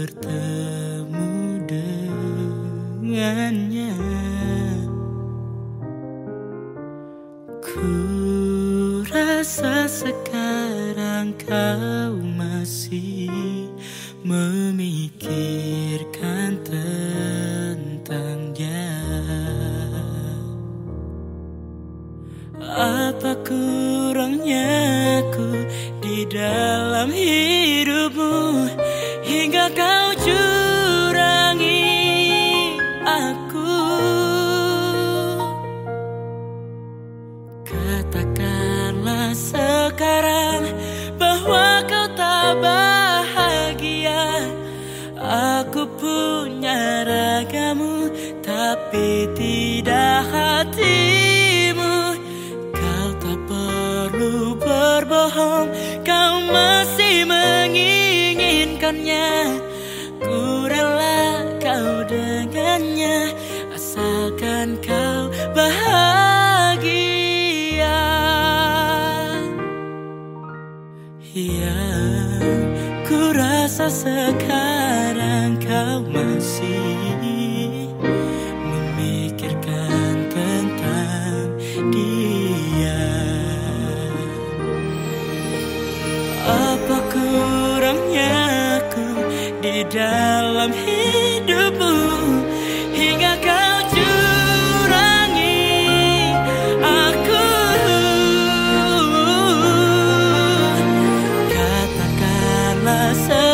bertemu dengannya. Ku rasa sekarang kau masih memikirkan tentang dia. Apa kurangnya aku di dalam hidupmu hingga kau curangi aku? Katakanlah sekarang bahwa kau tak bahagia. Aku punya ragamu tapi tidak hatimu. Kau tak perlu berbohong, kau masih menginginkannya. Ku rela kau dengannya asalkan kau bahagia. Yang ku rasa sekarang kau masih memikirkan tentang dia. Apa kurangnya aku di dalam hidupmu hingga kau curangi aku? Katakanlah